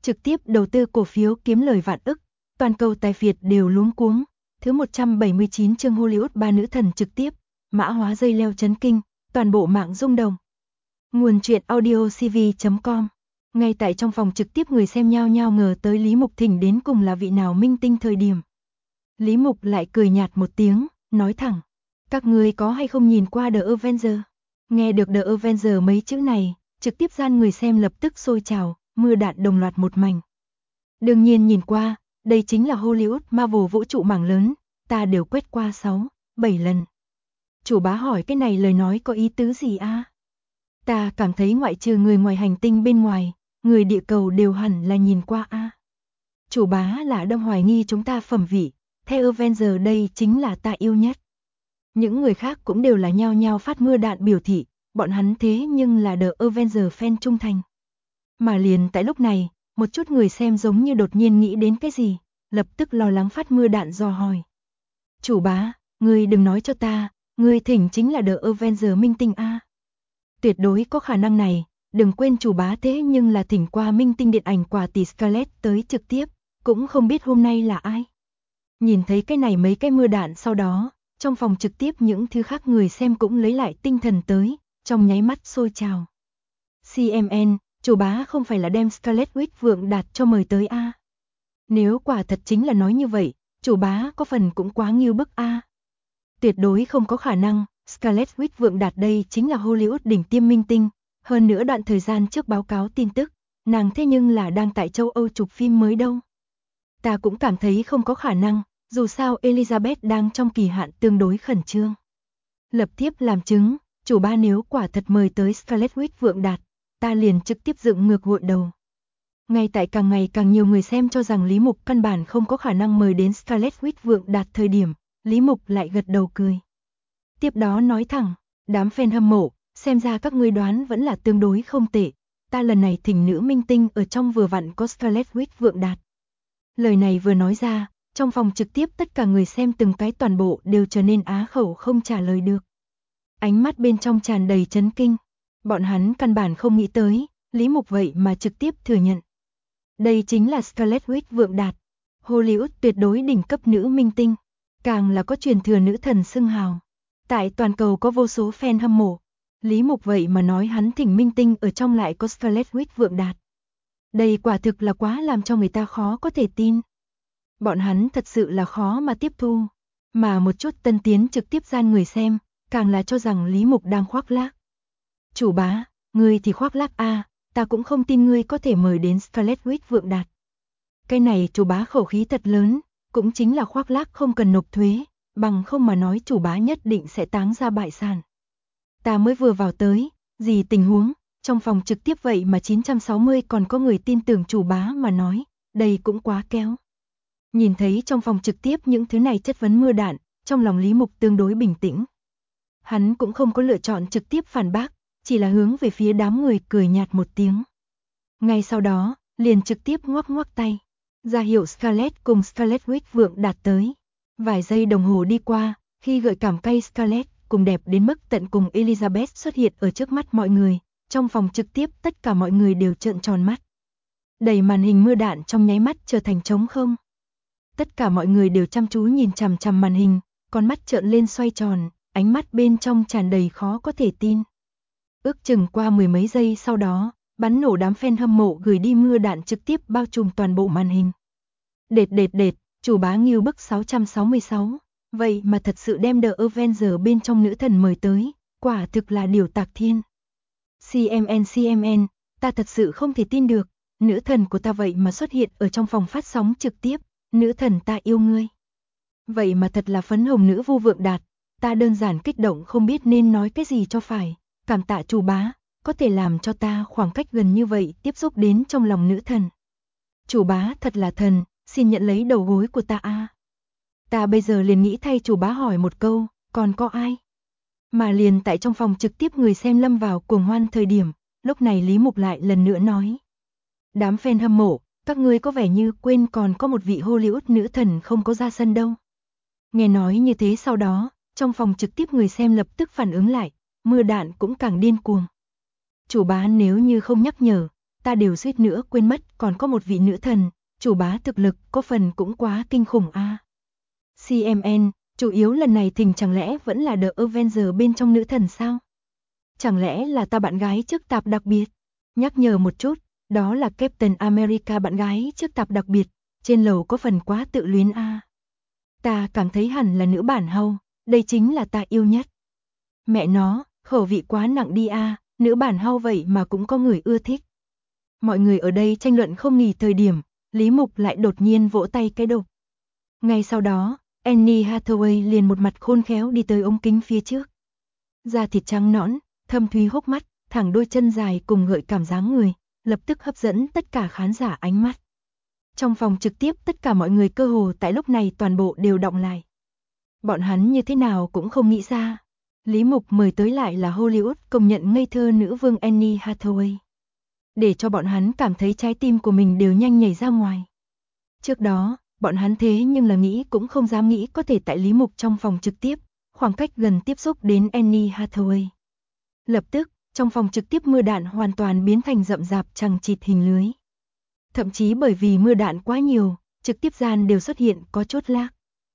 trực tiếp đầu tư cổ phiếu kiếm lời vạn ức, toàn cầu tài phiệt đều luống cuống. Thứ 179 chương Hollywood ba nữ thần trực tiếp, mã hóa dây leo chấn kinh, toàn bộ mạng rung động. Nguồn truyện audio cv.com. Ngay tại trong phòng trực tiếp người xem nhao nhao ngờ tới Lý Mục thỉnh đến cùng là vị nào minh tinh thời điểm. Lý Mục lại cười nhạt một tiếng, nói thẳng, các người có hay không nhìn qua The Avengers? Nghe được The Avengers mấy chữ này, trực tiếp gian người xem lập tức sôi trào, mưa đạn đồng loạt một mảnh. Đương nhiên nhìn qua, đây chính là Hollywood Marvel vũ trụ mảng lớn, ta đều quét qua 6, 7 lần. Chủ bá hỏi cái này lời nói có ý tứ gì a? Ta cảm thấy ngoại trừ người ngoài hành tinh bên ngoài, người địa cầu đều hẳn là nhìn qua a. Chủ bá là đang hoài nghi chúng ta phẩm vị, theo Avengers đây chính là ta yêu nhất. Những người khác cũng đều là nhao nhao phát mưa đạn biểu thị, bọn hắn thế nhưng là The Avengers fan trung thành. Mà liền tại lúc này, một chút người xem giống như đột nhiên nghĩ đến cái gì, lập tức lo lắng phát mưa đạn dò hỏi. Chủ bá, ngươi đừng nói cho ta, ngươi thỉnh chính là The Avengers minh tinh a. Tuyệt đối có khả năng này, đừng quên chủ bá thế nhưng là thỉnh qua minh tinh điện ảnh quả tỷ Scarlett tới trực tiếp, cũng không biết hôm nay là ai. Nhìn thấy cái này mấy cái mưa đạn sau đó, trong phòng trực tiếp những thứ khác người xem cũng lấy lại tinh thần tới, trong nháy mắt sôi trào. CMN, chủ bá không phải là đem Scarlett Witch Vượng Đạt cho mời tới a? Nếu quả thật chính là nói như vậy, chủ bá có phần cũng quá nghiêu bức a. Tuyệt đối không có khả năng, Scarlett Witch Vượng Đạt đây chính là Hollywood đỉnh tiêm minh tinh, hơn nữa đoạn thời gian trước báo cáo tin tức, nàng thế nhưng là đang tại châu Âu chụp phim mới đâu. Ta cũng cảm thấy không có khả năng, dù sao Elizabeth đang trong kỳ hạn tương đối khẩn trương. Lập tiếp làm chứng, chủ bá nếu quả thật mời tới Scarlett Witch Vượng Đạt, ta liền trực tiếp dựng ngược gội đầu. Ngay tại càng ngày càng nhiều người xem cho rằng Lý Mục căn bản không có khả năng mời đến Scarlett Witch Vượng Đạt thời điểm, Lý Mục lại gật đầu cười. Tiếp đó nói thẳng, đám fan hâm mộ, xem ra các ngươi đoán vẫn là tương đối không tệ, ta lần này thỉnh nữ minh tinh ở trong vừa vặn có Scarlett Witch Vượng Đạt. Lời này vừa nói ra, trong phòng trực tiếp tất cả người xem từng cái toàn bộ đều trở nên á khẩu không trả lời được. Ánh mắt bên trong tràn đầy chấn kinh, bọn hắn căn bản không nghĩ tới, Lý Mục vậy mà trực tiếp thừa nhận. Đây chính là Scarlett Witch Vượng Đạt, Hollywood tuyệt đối đỉnh cấp nữ minh tinh, càng là có truyền thừa nữ thần xưng hào. Tại toàn cầu có vô số fan hâm mộ, Lý Mục vậy mà nói hắn thỉnh minh tinh ở trong lại có Scarlett Witch Vượng Đạt. Đây quả thực là quá làm cho người ta khó có thể tin. Bọn hắn thật sự là khó mà tiếp thu, mà một chút tân tiến trực tiếp gian người xem, càng là cho rằng Lý Mục đang khoác lác. Chủ bá, ngươi thì khoác lác a, ta cũng không tin ngươi có thể mời đến Scarlett Witch Vượng Đạt. Cái này chủ bá khẩu khí thật lớn, cũng chính là khoác lác không cần nộp thuế, bằng không mà nói chủ bá nhất định sẽ táng ra bại sản. Ta mới vừa vào tới, gì tình huống, trong phòng trực tiếp vậy mà 960 còn có người tin tưởng chủ bá mà nói, đây cũng quá kéo. Nhìn thấy trong phòng trực tiếp những thứ này chất vấn mưa đạn, trong lòng Lý Mục tương đối bình tĩnh. Hắn cũng không có lựa chọn trực tiếp phản bác, chỉ là hướng về phía đám người cười nhạt một tiếng. Ngay sau đó, liền trực tiếp ngoắc ngoắc tay, ra hiệu Scarlett cùng Scarlett Witch Vượng Đạt tới. Vài giây đồng hồ đi qua, khi gợi cảm cay Scarlett cùng đẹp đến mức tận cùng Elizabeth xuất hiện ở trước mắt mọi người, trong phòng trực tiếp tất cả mọi người đều trợn tròn mắt. Đầy màn hình mưa đạn trong nháy mắt trở thành trống không. Tất cả mọi người đều chăm chú nhìn chằm chằm màn hình, con mắt trợn lên xoay tròn, ánh mắt bên trong tràn đầy khó có thể tin. Ước chừng qua mười mấy giây sau đó, bắn nổ đám fan hâm mộ gửi đi mưa đạn trực tiếp bao trùm toàn bộ màn hình. Đệt, chủ bá nghiêu bức 666, vậy mà thật sự đem The Avengers bên trong nữ thần mời tới, quả thực là điều tạc thiên. CMN, ta thật sự không thể tin được, nữ thần của ta vậy mà xuất hiện ở trong phòng phát sóng trực tiếp, nữ thần ta yêu ngươi. Vậy mà thật là phấn hồng nữ Vu Vượng Đạt, ta đơn giản kích động không biết nên nói cái gì cho phải, cảm tạ chủ bá, có thể làm cho ta khoảng cách gần như vậy tiếp xúc đến trong lòng nữ thần. Chủ bá thật là thần, xin nhận lấy đầu gối của ta a. Ta bây giờ liền nghĩ thay chủ bá hỏi một câu, còn có ai? Mà liền tại trong phòng trực tiếp người xem lâm vào cuồng hoan thời điểm, lúc này Lý Mục lại lần nữa nói. Đám fan hâm mộ, các ngươi có vẻ như quên còn có một vị Hollywood nữ thần không có ra sân đâu. Nghe nói như thế sau đó, trong phòng trực tiếp người xem lập tức phản ứng lại, mưa đạn cũng càng điên cuồng. Chủ bá nếu như không nhắc nhở, ta đều suýt nữa quên mất còn có một vị nữ thần, chủ bá thực lực có phần cũng quá kinh khủng a. CMN, chủ yếu lần này thỉnh chẳng lẽ vẫn là The Avenger bên trong nữ thần sao? Chẳng lẽ là ta bạn gái trước tạp đặc biệt? Nhắc nhở một chút, đó là Captain America bạn gái trước tạp đặc biệt, trên lầu có phần quá tự luyến a. Ta cảm thấy hẳn là nữ bản hầu, đây chính là ta yêu nhất. Mẹ nó, khẩu vị quá nặng đi a, nữ bản hầu vậy mà cũng có người ưa thích. Mọi người ở đây tranh luận không nghỉ thời điểm, Lý Mục lại đột nhiên vỗ tay cái đục. Ngay sau đó, Annie Hathaway liền một mặt khôn khéo đi tới ống kính phía trước. Da thịt trắng nõn, thâm thúy hốc mắt, thẳng đôi chân dài cùng gợi cảm dáng người, lập tức hấp dẫn tất cả khán giả ánh mắt. Trong phòng trực tiếp tất cả mọi người cơ hồ tại lúc này toàn bộ đều động lại. Bọn hắn như thế nào cũng không nghĩ ra. Lý Mục mời tới lại là Hollywood công nhận ngây thơ nữ vương Annie Hathaway. Để cho bọn hắn cảm thấy trái tim của mình đều nhanh nhảy ra ngoài. Trước đó, bọn hắn thế nhưng là nghĩ cũng không dám nghĩ có thể tại Lý Mục trong phòng trực tiếp, khoảng cách gần tiếp xúc đến Annie Hathaway. Lập tức, trong phòng trực tiếp mưa đạn hoàn toàn biến thành rậm rạp chằng chịt hình lưới. Thậm chí bởi vì mưa đạn quá nhiều, trực tiếp gian đều xuất hiện có chốt lag.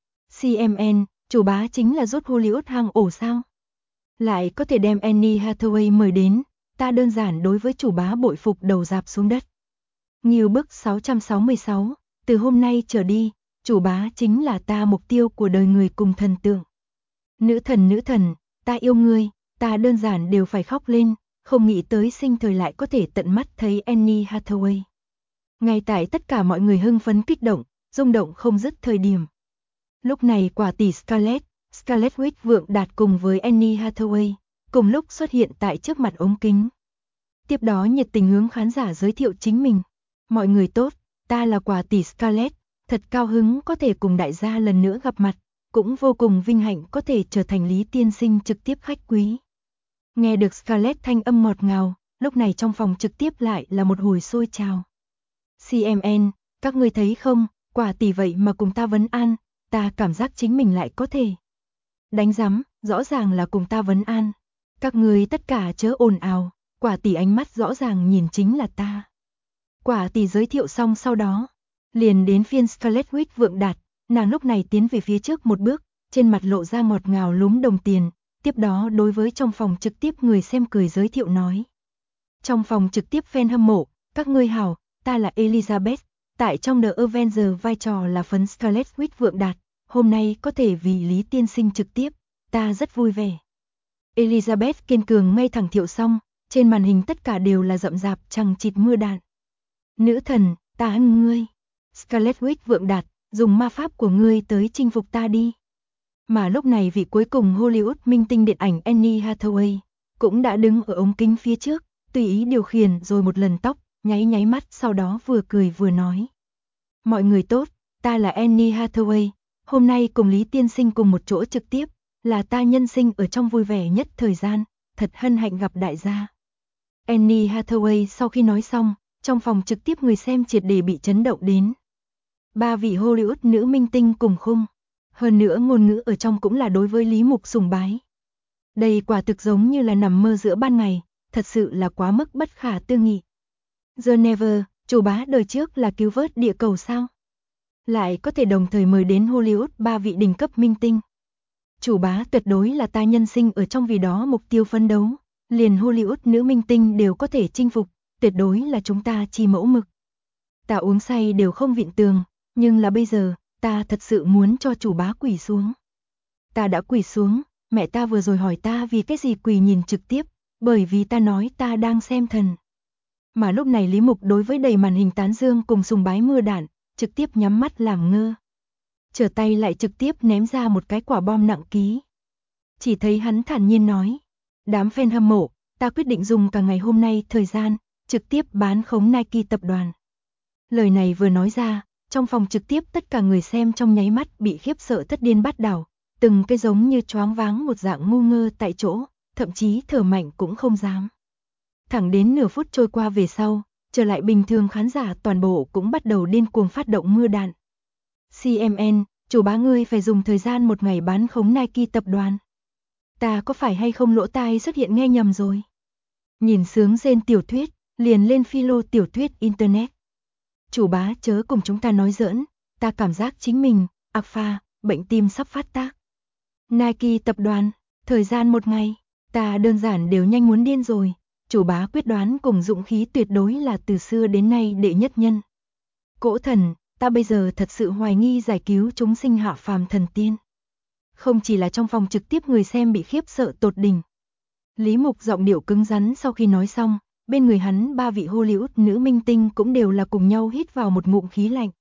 CMN, chủ bá chính là rút Hollywood hang ổ sao? Lại có thể đem Annie Hathaway mời đến, ta đơn giản đối với chủ bá bội phục đầu rạp xuống đất. Nghiêu bức 666, từ hôm nay trở đi, chủ bá chính là ta mục tiêu của đời người cùng thần tượng. Nữ thần, ta yêu ngươi, ta đơn giản đều phải khóc lên, không nghĩ tới sinh thời lại có thể tận mắt thấy Annie Hathaway. Ngay tại tất cả mọi người hưng phấn kích động, rung động không dứt thời điểm. Lúc này quả tỷ Scarlett Witch Vượng Đạt cùng với Annie Hathaway, cùng lúc xuất hiện tại trước mặt ống kính. Tiếp đó nhiệt tình hướng khán giả giới thiệu chính mình. Mọi người tốt, ta là quả tỷ Scarlett, thật cao hứng có thể cùng đại gia lần nữa gặp mặt, cũng vô cùng vinh hạnh có thể trở thành Lý tiên sinh trực tiếp khách quý. Nghe được Scarlett thanh âm ngọt ngào, lúc này trong phòng trực tiếp lại là một hồi sôi trào. CMN, các ngươi thấy không, quả tỷ vậy mà cùng ta vấn an, ta cảm giác chính mình lại có thể. Đánh rắm, rõ ràng là cùng ta vấn an. Các ngươi tất cả chớ ồn ào, quả tỷ ánh mắt rõ ràng nhìn chính là ta. Quả tỷ giới thiệu xong sau đó, liền đến phiên Scarlett Witch Vượng Đạt, nàng lúc này tiến về phía trước một bước, trên mặt lộ ra ngọt ngào lúm đồng tiền, tiếp đó đối với trong phòng trực tiếp người xem cười giới thiệu nói. Trong phòng trực tiếp fan hâm mộ, các ngươi hảo, ta là Elizabeth, tại trong The Avenger vai trò là phấn Scarlett Witch Vượng Đạt, hôm nay có thể vì Lý tiên sinh trực tiếp, ta rất vui vẻ. Elizabeth kiên cường ngay thẳng thiệu xong, trên màn hình tất cả đều là rậm rạp chằng chịt mưa đạn. Nữ thần, ta ân ngươi. Scarlett Witch Vượng Đạt, dùng ma pháp của ngươi tới chinh phục ta đi. Mà lúc này vị cuối cùng Hollywood minh tinh điện ảnh Annie Hathaway cũng đã đứng ở ống kính phía trước, tùy ý điều khiển rồi một lần tóc, nháy mắt sau đó vừa cười vừa nói. Mọi người tốt, ta là Annie Hathaway, hôm nay cùng Lý tiên sinh cùng một chỗ trực tiếp, là ta nhân sinh ở trong vui vẻ nhất thời gian, thật hân hạnh gặp đại gia. Annie Hathaway sau khi nói xong, trong phòng trực tiếp người xem triệt để bị chấn động đến. 3 vị Hollywood nữ minh tinh cùng khung. Hơn nữa ngôn ngữ ở trong cũng là đối với Lý Mục sùng bái. Đây quả thực giống như là nằm mơ giữa ban ngày, thật sự là quá mức bất khả tư nghị. The Never, chủ bá đời trước là cứu vớt địa cầu sao? Lại có thể đồng thời mời đến Hollywood 3 vị đỉnh cấp minh tinh. Chủ bá tuyệt đối là ta nhân sinh ở trong vì đó mục tiêu phấn đấu, liền Hollywood nữ minh tinh đều có thể chinh phục, tuyệt đối là chúng ta chi mẫu mực. Ta uống say đều không vịn tường, nhưng là bây giờ, ta thật sự muốn cho chủ bá quỳ xuống. Ta đã quỳ xuống, mẹ ta vừa rồi hỏi ta vì cái gì quỳ nhìn trực tiếp, bởi vì ta nói ta đang xem thần. Mà lúc này Lý Mục đối với đầy màn hình tán dương cùng sùng bái mưa đạn, trực tiếp nhắm mắt làm ngơ. Trở tay lại trực tiếp ném ra một cái quả bom nặng ký. Chỉ thấy hắn thản nhiên nói, đám fan hâm mộ, ta quyết định dùng cả ngày hôm nay thời gian, trực tiếp bán khống Nike tập đoàn. Lời này vừa nói ra, trong phòng trực tiếp tất cả người xem trong nháy mắt bị khiếp sợ thất điên bát đảo, từng cái giống như choáng váng một dạng ngu ngơ tại chỗ, thậm chí thở mạnh cũng không dám. Thẳng đến nửa phút trôi qua về sau, trở lại bình thường khán giả toàn bộ cũng bắt đầu điên cuồng phát động mưa đạn. CMN, chủ bá ngươi phải dùng thời gian một ngày bán khống Nike tập đoàn. Ta có phải hay không lỗ tai xuất hiện nghe nhầm rồi? Nhìn sướng rên tiểu thuyết, liền lên philo tiểu thuyết Internet. Chủ bá chớ cùng chúng ta nói giỡn, ta cảm giác chính mình, alpha, bệnh tim sắp phát tác. Nike tập đoàn, thời gian 1 ngày, ta đơn giản đều nhanh muốn điên rồi. Chủ bá quyết đoán cùng dũng khí tuyệt đối là từ xưa đến nay đệ nhất nhân. Cỗ thần, ta bây giờ thật sự hoài nghi giải cứu chúng sinh hạ phàm thần tiên. Không chỉ là trong phòng trực tiếp người xem bị khiếp sợ tột đỉnh. Lý Mục giọng điệu cứng rắn sau khi nói xong, bên người hắn 3 vị Hollywood nữ minh tinh cũng đều là cùng nhau hít vào một ngụm khí lạnh.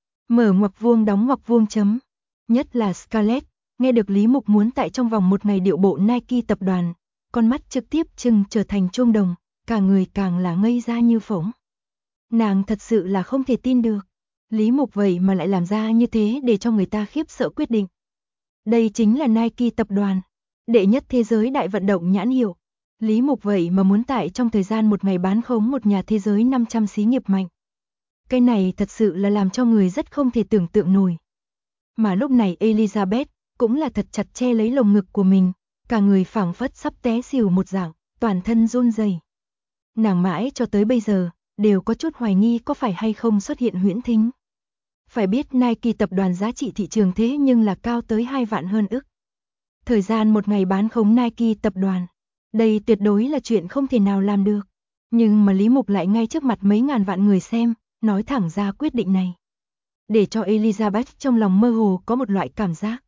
Mở ngoặc vuông đóng ngoặc vuông chấm. Nhất là Scarlett, nghe được Lý Mục muốn tại trong vòng 1 ngày điệu bộ Nike tập đoàn, con mắt trực tiếp trừng trở thành chuông đồng, cả người càng là ngây ra như phỗng. Nàng thật sự là không thể tin được. Lý Mục vậy mà lại làm ra như thế để cho người ta khiếp sợ quyết định. Đây chính là Nike tập đoàn, đệ nhất thế giới đại vận động nhãn hiệu. Lý Mục vậy mà muốn tại trong thời gian 1 ngày bán khống một nhà thế giới 500 xí nghiệp mạnh. Cái này thật sự là làm cho người rất không thể tưởng tượng nổi. Mà lúc này Elizabeth cũng là thật chặt che lấy lồng ngực của mình, cả người phảng phất sắp té xỉu một dạng, toàn thân run rẩy. Nàng mãi cho tới bây giờ đều có chút hoài nghi có phải hay không xuất hiện huyễn thính. Phải biết Nike tập đoàn giá trị thị trường thế nhưng là cao tới 2 vạn hơn ức. Thời gian 1 ngày bán khống Nike tập đoàn, đây tuyệt đối là chuyện không thể nào làm được. Nhưng mà Lý Mục lại ngay trước mặt mấy ngàn vạn người xem, nói thẳng ra quyết định này. Để cho Elizabeth trong lòng mơ hồ có một loại cảm giác.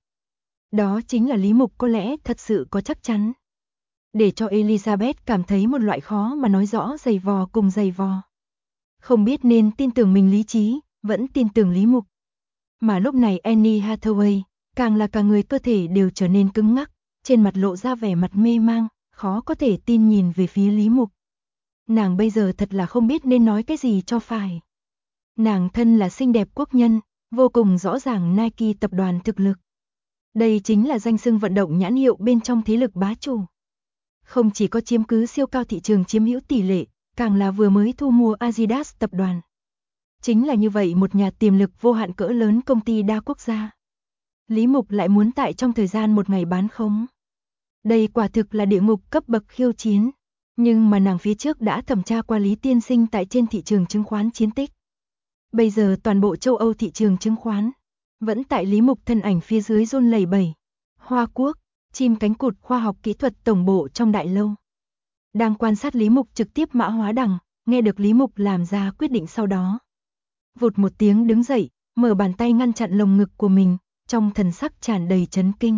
Đó chính là Lý Mục có lẽ thật sự có chắc chắn. Để cho Elizabeth cảm thấy một loại khó mà nói rõ dày vò cùng dày vò. Không biết nên tin tưởng mình lý trí, vẫn tin tưởng Lý Mục. Mà lúc này Annie Hathaway, càng là cả người cơ thể đều trở nên cứng ngắc, trên mặt lộ ra vẻ mặt mê mang, khó có thể tin nhìn về phía Lý Mục. Nàng bây giờ thật là không biết nên nói cái gì cho phải. Nàng thân là xinh đẹp quốc nhân, vô cùng rõ ràng Nike tập đoàn thực lực. Đây chính là danh xưng vận động nhãn hiệu bên trong thế lực bá chủ. Không chỉ có chiếm cứ siêu cao thị trường chiếm hữu tỷ lệ, càng là vừa mới thu mua Adidas tập đoàn. Chính là như vậy một nhà tiềm lực vô hạn cỡ lớn công ty đa quốc gia. Lý Mục lại muốn tại trong thời gian 1 ngày bán khống. Đây quả thực là địa ngục cấp bậc khiêu chiến. Nhưng mà nàng phía trước đã thẩm tra qua Lý tiên sinh tại trên thị trường chứng khoán chiến tích. Bây giờ toàn bộ châu Âu thị trường chứng khoán vẫn tại Lý Mục thân ảnh phía dưới run lẩy bẩy. Hoa Quốc, chim cánh cụt khoa học kỹ thuật tổng bộ trong đại lâu. Đang quan sát Lý Mục trực tiếp Mã Hóa Đằng, nghe được Lý Mục làm ra quyết định sau đó. Vụt một tiếng đứng dậy, mở bàn tay ngăn chặn lồng ngực của mình, trong thần sắc tràn đầy chấn kinh.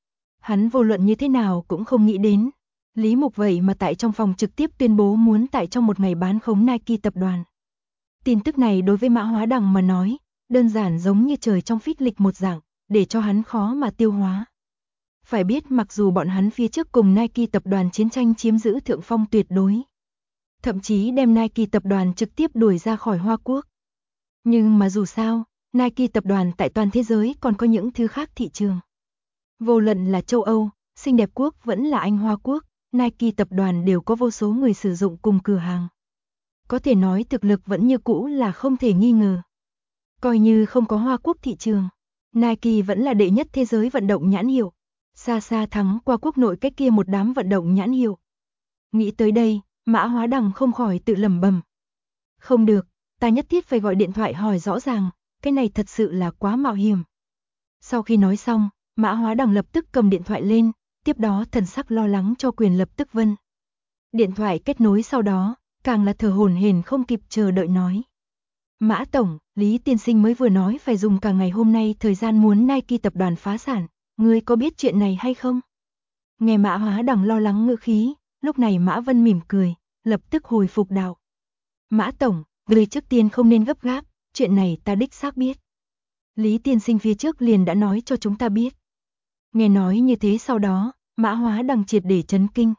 Hắn vô luận như thế nào cũng không nghĩ đến. Lý Mục vậy mà tại trong phòng trực tiếp tuyên bố muốn tại trong 1 ngày bán khống Nike tập đoàn. Tin tức này đối với Mã Hóa Đằng mà nói, đơn giản giống như trời trong phích lịch một dạng, để cho hắn khó mà tiêu hóa. Phải biết mặc dù bọn hắn phía trước cùng Nike tập đoàn chiến tranh chiếm giữ thượng phong tuyệt đối. Thậm chí đem Nike tập đoàn trực tiếp đuổi ra khỏi Hoa Quốc. Nhưng mà dù sao, Nike tập đoàn tại toàn thế giới còn có những thứ khác thị trường. Vô luận là châu Âu, xinh đẹp quốc vẫn là Anh Hoa Quốc, Nike tập đoàn đều có vô số người sử dụng cùng cửa hàng. Có thể nói thực lực vẫn như cũ là không thể nghi ngờ. Coi như không có Hoa Quốc thị trường, Nike vẫn là đệ nhất thế giới vận động nhãn hiệu. Xa xa thắng qua quốc nội cách kia một đám vận động nhãn hiệu. Nghĩ tới đây, Mã Hóa Đằng không khỏi tự lẩm bẩm. Không được, ta nhất thiết phải gọi điện thoại hỏi rõ ràng, cái này thật sự là quá mạo hiểm. Sau khi nói xong, Mã Hóa Đằng lập tức cầm điện thoại lên, tiếp đó thần sắc lo lắng cho quyền lập tức vân. Điện thoại kết nối sau đó, càng là thở hổn hển không kịp chờ đợi nói. Mã Tổng, Lý Tiên Sinh mới vừa nói phải dùng cả ngày hôm nay thời gian muốn Nike tập đoàn phá sản, ngươi có biết chuyện này hay không? Nghe Mã Hóa Đằng lo lắng ngữ khí, lúc này Mã Vân mỉm cười, lập tức hồi phục đạo. Mã Tổng, ngươi trước tiên không nên gấp gáp, chuyện này ta đích xác biết. Lý Tiên Sinh phía trước liền đã nói cho chúng ta biết. Nghe nói như thế sau đó, Mã Hóa Đằng triệt để chấn kinh.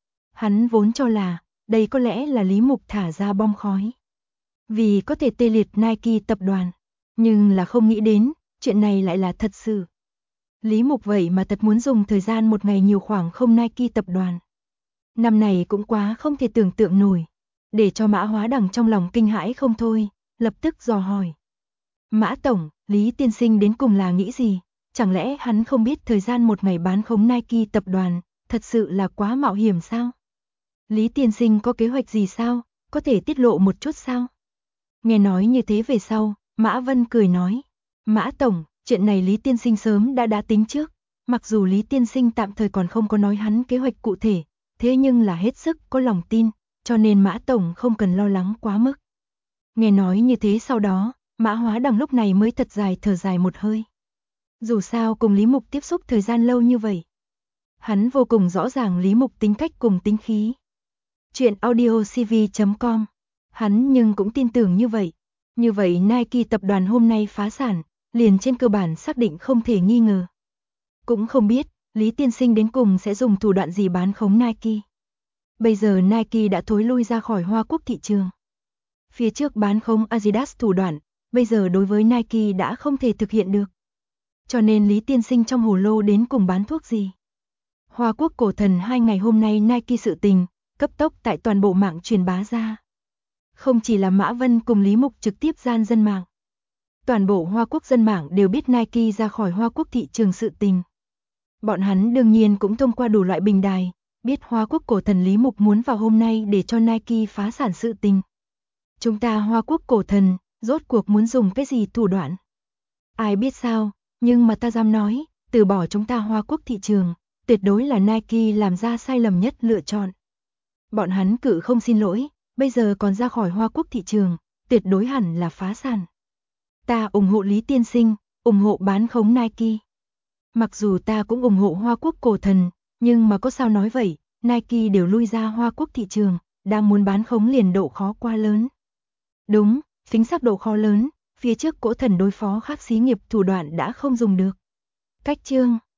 Hắn vốn cho là, đây có lẽ là Lý Mục thả ra bom khói. Vì có thể tê liệt Nike tập đoàn, nhưng là không nghĩ đến, chuyện này lại là thật sự. Lý Mục vậy mà thật muốn dùng thời gian 1 ngày nhiều khoảng không Nike tập đoàn. Năm này cũng quá không thể tưởng tượng nổi, để cho Mã Hóa Đằng trong lòng kinh hãi không thôi, lập tức dò hỏi. Mã Tổng, Lý Tiên Sinh đến cùng là nghĩ gì? Chẳng lẽ hắn không biết thời gian 1 ngày bán khống Nike tập đoàn, thật sự là quá mạo hiểm sao? Lý Tiên Sinh có kế hoạch gì sao? có thể tiết lộ một chút sao? Nghe nói như thế về sau, Mã Vân cười nói, Mã Tổng, chuyện này Lý Tiên Sinh sớm đã tính trước, mặc dù Lý Tiên Sinh tạm thời còn không có nói hắn kế hoạch cụ thể, thế nhưng là hết sức có lòng tin, cho nên Mã Tổng không cần lo lắng quá mức. Nghe nói như thế sau đó, Mã Hóa Đằng lúc này mới thật dài thở dài một hơi. Dù sao cùng Lý Mục tiếp xúc thời gian lâu như vậy, hắn vô cùng rõ ràng Lý Mục tính cách cùng tính khí. Chuyện audiocv.com, hắn nhưng cũng tin tưởng như vậy. Như vậy Nike tập đoàn hôm nay phá sản, liền trên cơ bản xác định không thể nghi ngờ. Cũng không biết, Lý Tiên Sinh đến cùng sẽ dùng thủ đoạn gì bán khống Nike. Bây giờ Nike đã thối lui ra khỏi Hoa Quốc thị trường. Phía trước bán khống Adidas thủ đoạn, bây giờ đối với Nike đã không thể thực hiện được. Cho nên Lý Tiên Sinh trong hồ lô đến cùng bán thuốc gì? Hoa Quốc cổ thần 2 ngày hôm nay Nike sự tình, cấp tốc tại toàn bộ mạng truyền bá ra. Không chỉ là Mã Vân cùng Lý Mục trực tiếp gian dân mạng. Toàn bộ Hoa Quốc dân mạng đều biết Nike ra khỏi Hoa Quốc thị trường sự tình. Bọn hắn đương nhiên cũng thông qua đủ loại bình đài, biết Hoa Quốc cổ thần Lý Mục muốn vào hôm nay để cho Nike phá sản sự tình. Chúng ta Hoa Quốc cổ thần, rốt cuộc muốn dùng cái gì thủ đoạn? Ai biết sao, nhưng mà ta dám nói, từ bỏ chúng ta Hoa Quốc thị trường, tuyệt đối là Nike làm ra sai lầm nhất lựa chọn. Bọn hắn cự không xin lỗi, bây giờ còn ra khỏi Hoa Quốc thị trường, tuyệt đối hẳn là phá sản. Ta ủng hộ Lý Tiên Sinh, ủng hộ bán khống Nike. Mặc dù ta cũng ủng hộ Hoa Quốc cổ thần, nhưng mà có sao nói vậy, Nike đều lui ra Hoa Quốc thị trường, đang muốn bán khống liền độ khó quá lớn. Đúng, chính xác độ khó lớn, phía trước cổ thần đối phó khác xí nghiệp thủ đoạn đã không dùng được. Cách chương